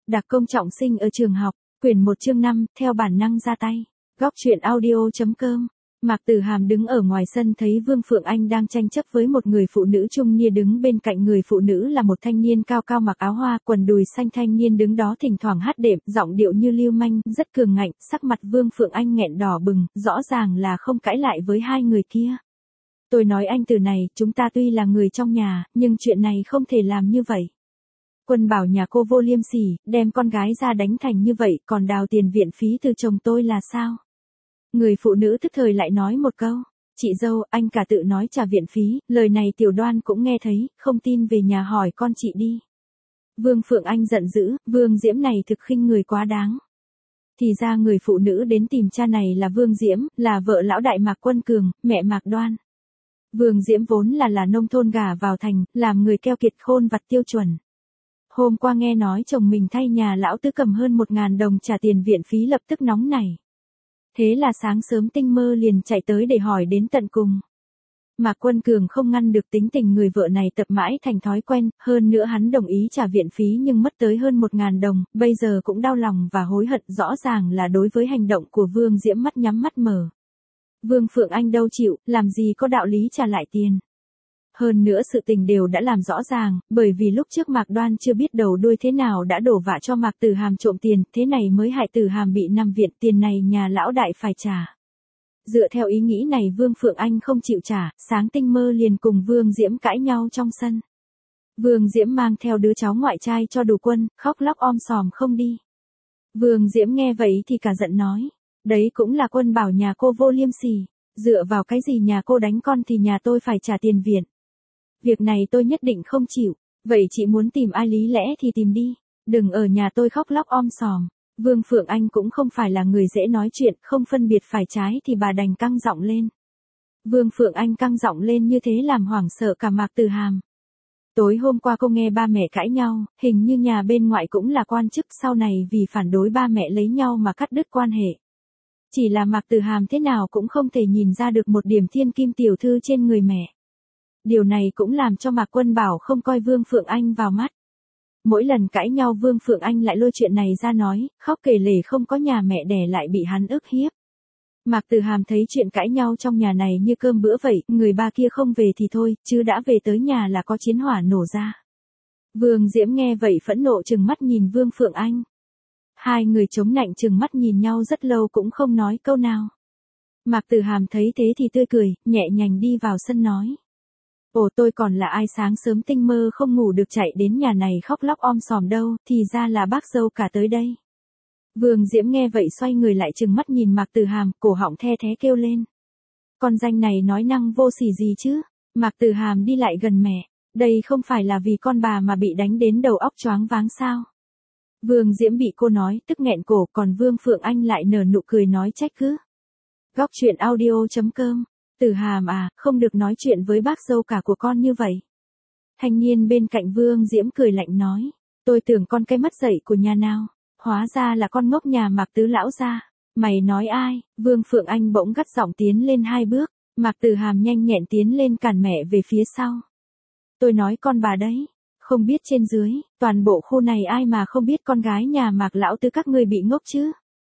Đặc công trọng sinh ở trường học, quyển 1 chương 5, theo bản năng ra tay. Góc truyện audio.com. Mạc Tử Hàm đứng ở ngoài sân thấy Vương Phượng Anh đang tranh chấp với một người phụ nữ trung niên, đứng bên cạnh người phụ nữ là một thanh niên cao cao mặc áo hoa, quần đùi xanh. Thanh niên đứng đó thỉnh thoảng hát đệm, giọng điệu như lưu manh, rất cường ngạnh. Sắc mặt Vương Phượng Anh nghẹn đỏ bừng, rõ ràng là không cãi lại với hai người kia. Tôi nói anh từ này, chúng ta tuy là người trong nhà, nhưng chuyện này không thể làm như vậy. Quân bảo nhà cô vô liêm sỉ, đem con gái ra đánh thành như vậy, còn đào tiền viện phí từ chồng tôi là sao? Người phụ nữ tức thời lại nói một câu, chị dâu, anh cả tự nói trả viện phí, lời này Tiểu Đoan cũng nghe thấy, không tin về nhà hỏi con chị đi. Vương Phượng Anh giận dữ, Vương Diễm này thực khinh người quá đáng. Thì ra người phụ nữ đến tìm cha này là Vương Diễm, là vợ lão đại Mạc Quân Cường, mẹ Mạc Đoan. Vương Diễm vốn là nông thôn gả vào thành, làm người keo kiệt khôn vặt tiêu chuẩn. Hôm qua nghe nói chồng mình thay nhà lão tứ cầm hơn 1.000 đồng trả tiền viện phí, lập tức nóng nảy. Thế là sáng sớm tinh mơ liền chạy tới để hỏi đến tận cùng. Mạc Quân Cường không ngăn được tính tình người vợ này, tập mãi thành thói quen, hơn nữa hắn đồng ý trả viện phí nhưng mất tới hơn 1.000 đồng, bây giờ cũng đau lòng và hối hận, rõ ràng là đối với hành động của Vương Diễm mắt nhắm mắt mở. Vương Phượng Anh đâu chịu, làm gì có đạo lý trả lại tiền. Hơn nữa sự tình đều đã làm rõ ràng, bởi vì lúc trước Mạc Đoan chưa biết đầu đuôi thế nào đã đổ vạ cho Mạc Tử Hàm trộm tiền, thế này mới hại Tử Hàm bị nằm viện, tiền này nhà lão đại phải trả. Dựa theo ý nghĩ này Vương Phượng Anh không chịu trả, sáng tinh mơ liền cùng Vương Diễm cãi nhau trong sân. Vương Diễm mang theo đứa cháu ngoại trai cho đủ quân, khóc lóc om sòm không đi. Vương Diễm nghe vậy thì cả giận nói, đấy cũng là Quân bảo nhà cô vô liêm sỉ, dựa vào cái gì nhà cô đánh con thì nhà tôi phải trả tiền viện. Việc này tôi nhất định không chịu, vậy chị muốn tìm ai lý lẽ thì tìm đi, đừng ở nhà tôi khóc lóc om sòm. Vương Phượng Anh cũng không phải là người dễ nói chuyện, không phân biệt phải trái thì bà đành căng giọng lên. Vương Phượng Anh căng giọng lên như thế làm hoảng sợ cả Mạc Tử Hàm. Tối hôm qua cô nghe ba mẹ cãi nhau, hình như nhà bên ngoại cũng là quan chức, sau này vì phản đối ba mẹ lấy nhau mà cắt đứt quan hệ. Chỉ là Mạc Tử Hàm thế nào cũng không thể nhìn ra được một điểm thiên kim tiểu thư trên người mẹ. Điều này cũng làm cho Mạc Quân Bảo không coi Vương Phượng Anh vào mắt. Mỗi lần cãi nhau Vương Phượng Anh lại lôi chuyện này ra nói, khóc kể lể không có nhà mẹ đẻ lại bị hắn ức hiếp. Mạc Tử Hàm thấy chuyện cãi nhau trong nhà này như cơm bữa vậy, người ba kia không về thì thôi, chứ đã về tới nhà là có chiến hỏa nổ ra. Vương Diễm nghe vậy phẫn nộ trừng mắt nhìn Vương Phượng Anh. Hai người chống nạnh trừng mắt nhìn nhau rất lâu cũng không nói câu nào. Mạc Tử Hàm thấy thế thì tươi cười, nhẹ nhàng đi vào sân nói. Ồ, tôi còn là ai sáng sớm tinh mơ không ngủ được chạy đến nhà này khóc lóc om sòm đâu, thì ra là bác dâu cả tới đây. Vương Diễm nghe vậy xoay người lại trừng mắt nhìn Mạc Tử Hàm, cổ họng the thé kêu lên. Con danh này nói năng vô sỉ gì chứ? Mạc Tử Hàm đi lại gần mẹ, đây không phải là vì con bà mà bị đánh đến đầu óc choáng váng sao? Vương Diễm bị cô nói tức nghẹn cổ, còn Vương Phượng Anh lại nở nụ cười nói trách cứ. Góc truyện audio.com. Tử Hàm à, không được nói chuyện với bác dâu cả của con như vậy. Thanh niên bên cạnh Vương Diễm cười lạnh nói, tôi tưởng con cái mất dạy của nhà nào, hóa ra là con ngốc nhà Mạc tứ lão gia. Mày nói ai? Vương Phượng Anh bỗng gắt giọng tiến lên 2 bước, Mạc Tử Hàm nhanh nhẹn tiến lên cản mẹ về phía sau. Tôi nói con bà đấy, không biết trên dưới, toàn bộ khu này ai mà không biết con gái nhà Mạc lão tứ các ngươi bị ngốc chứ?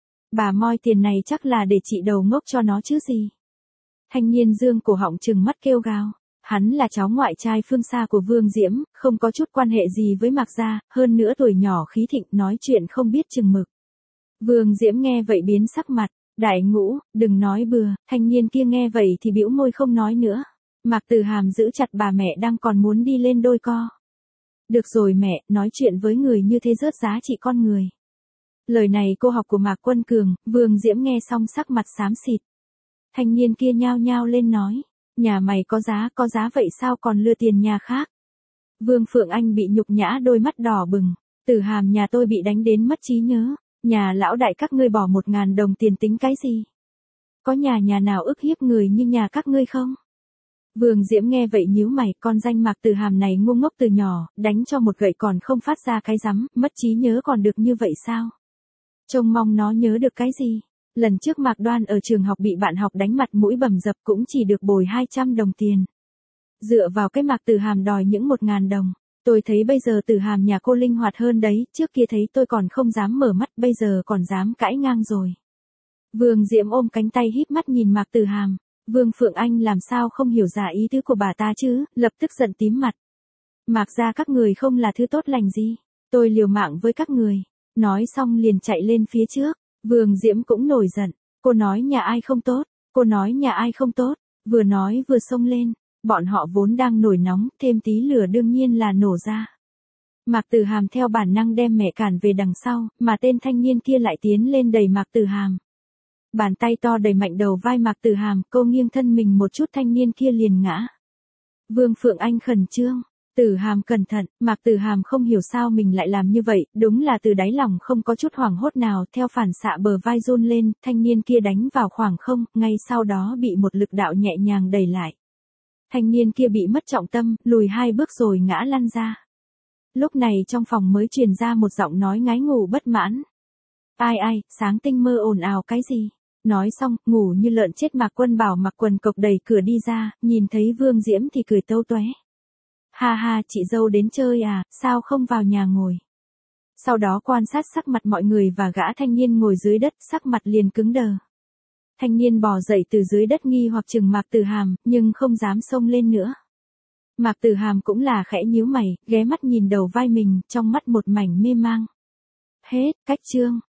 Bà moi tiền này chắc là để trị đầu ngốc cho nó chứ gì? Thanh niên dương cổ họng trừng mắt kêu gào, hắn là cháu ngoại trai phương xa của Vương Diễm, không có chút quan hệ gì với Mạc gia, hơn nữa tuổi nhỏ khí thịnh, nói chuyện không biết chừng mực. Vương Diễm nghe vậy biến sắc mặt, đại ngũ, đừng nói bừa. Thanh niên kia nghe vậy thì bĩu môi không nói nữa. Mạc Tử Hàm giữ chặt bà mẹ đang còn muốn đi lên đôi co. Được rồi mẹ, nói chuyện với người như thế rớt giá trị con người. Lời này cô học của Mạc Quân Cường. Vương Diễm nghe xong sắc mặt xám xịt. Thanh niên kia nhao nhao lên nói, nhà mày có giá vậy sao còn lừa tiền nhà khác? Vương Phượng Anh bị nhục nhã đôi mắt đỏ bừng, Tử Hàm nhà tôi bị đánh đến mất trí nhớ, nhà lão đại các ngươi bỏ 1.000 đồng tiền tính cái gì? Có nhà nào ức hiếp người như nhà các ngươi không? Vương Diễm nghe vậy nhíu mày, con danh Mạc Tử Hàm này ngu ngốc từ nhỏ, đánh cho một gậy còn không phát ra cái rắm, mất trí nhớ còn được như vậy sao? Trông mong nó nhớ được cái gì? Lần trước Mạc Đoan ở trường học bị bạn học đánh mặt mũi bầm dập cũng chỉ được bồi 200 đồng tiền. Dựa vào cái Mạc Tử Hàm đòi những 1.000 đồng. Tôi thấy bây giờ Tử Hàm nhà cô linh hoạt hơn đấy, trước kia thấy tôi còn không dám mở mắt, bây giờ còn dám cãi ngang rồi. Vương Diễm ôm cánh tay híp mắt nhìn Mạc Tử Hàm. Vương Phượng Anh làm sao không hiểu ra ý tứ của bà ta chứ, lập tức giận tím mặt. Mạc gia các người không là thứ tốt lành gì, tôi liều mạng với các người. Nói xong liền chạy lên phía trước. Vương Diễm cũng nổi giận. Cô nói nhà ai không tốt, cô nói nhà ai không tốt, vừa nói vừa xông lên. Bọn họ vốn đang nổi nóng, thêm tí lửa đương nhiên là nổ ra. Mạc Tử Hàm theo bản năng đem mẹ cản về đằng sau, mà tên thanh niên kia lại tiến lên đẩy Mạc Tử Hàm. Bàn tay to đẩy mạnh đầu vai Mạc Tử Hàm, cô nghiêng thân mình một chút thanh niên kia liền ngã. Vương Phượng Anh khẩn trương. Tử Hàm cẩn thận, Mạc Tử Hàm không hiểu sao mình lại làm như vậy, đúng là từ đáy lòng không có chút hoảng hốt nào, theo phản xạ bờ vai run lên, thanh niên kia đánh vào khoảng không, ngay sau đó bị một lực đạo nhẹ nhàng đẩy lại. Thanh niên kia bị mất trọng tâm, lùi 2 bước rồi ngã lăn ra. Lúc này trong phòng mới truyền ra một giọng nói ngái ngủ bất mãn. Ai, sáng tinh mơ ồn ào cái gì? Nói xong, ngủ như lợn chết Mạc Quân Bảo mặc quần cộc đẩy cửa đi ra, nhìn thấy Vương Diễm thì cười tâu tóe. Ha ha, chị dâu đến chơi à, sao không vào nhà ngồi? Sau đó quan sát sắc mặt mọi người và gã thanh niên ngồi dưới đất, sắc mặt liền cứng đờ. Thanh niên bò dậy từ dưới đất nghi hoặc chừng Mạc Tử Hàm, nhưng không dám xông lên nữa. Mạc Tử Hàm cũng là khẽ nhíu mày, ghé mắt nhìn đầu vai mình, trong mắt một mảnh mê mang. Hết, cách chương.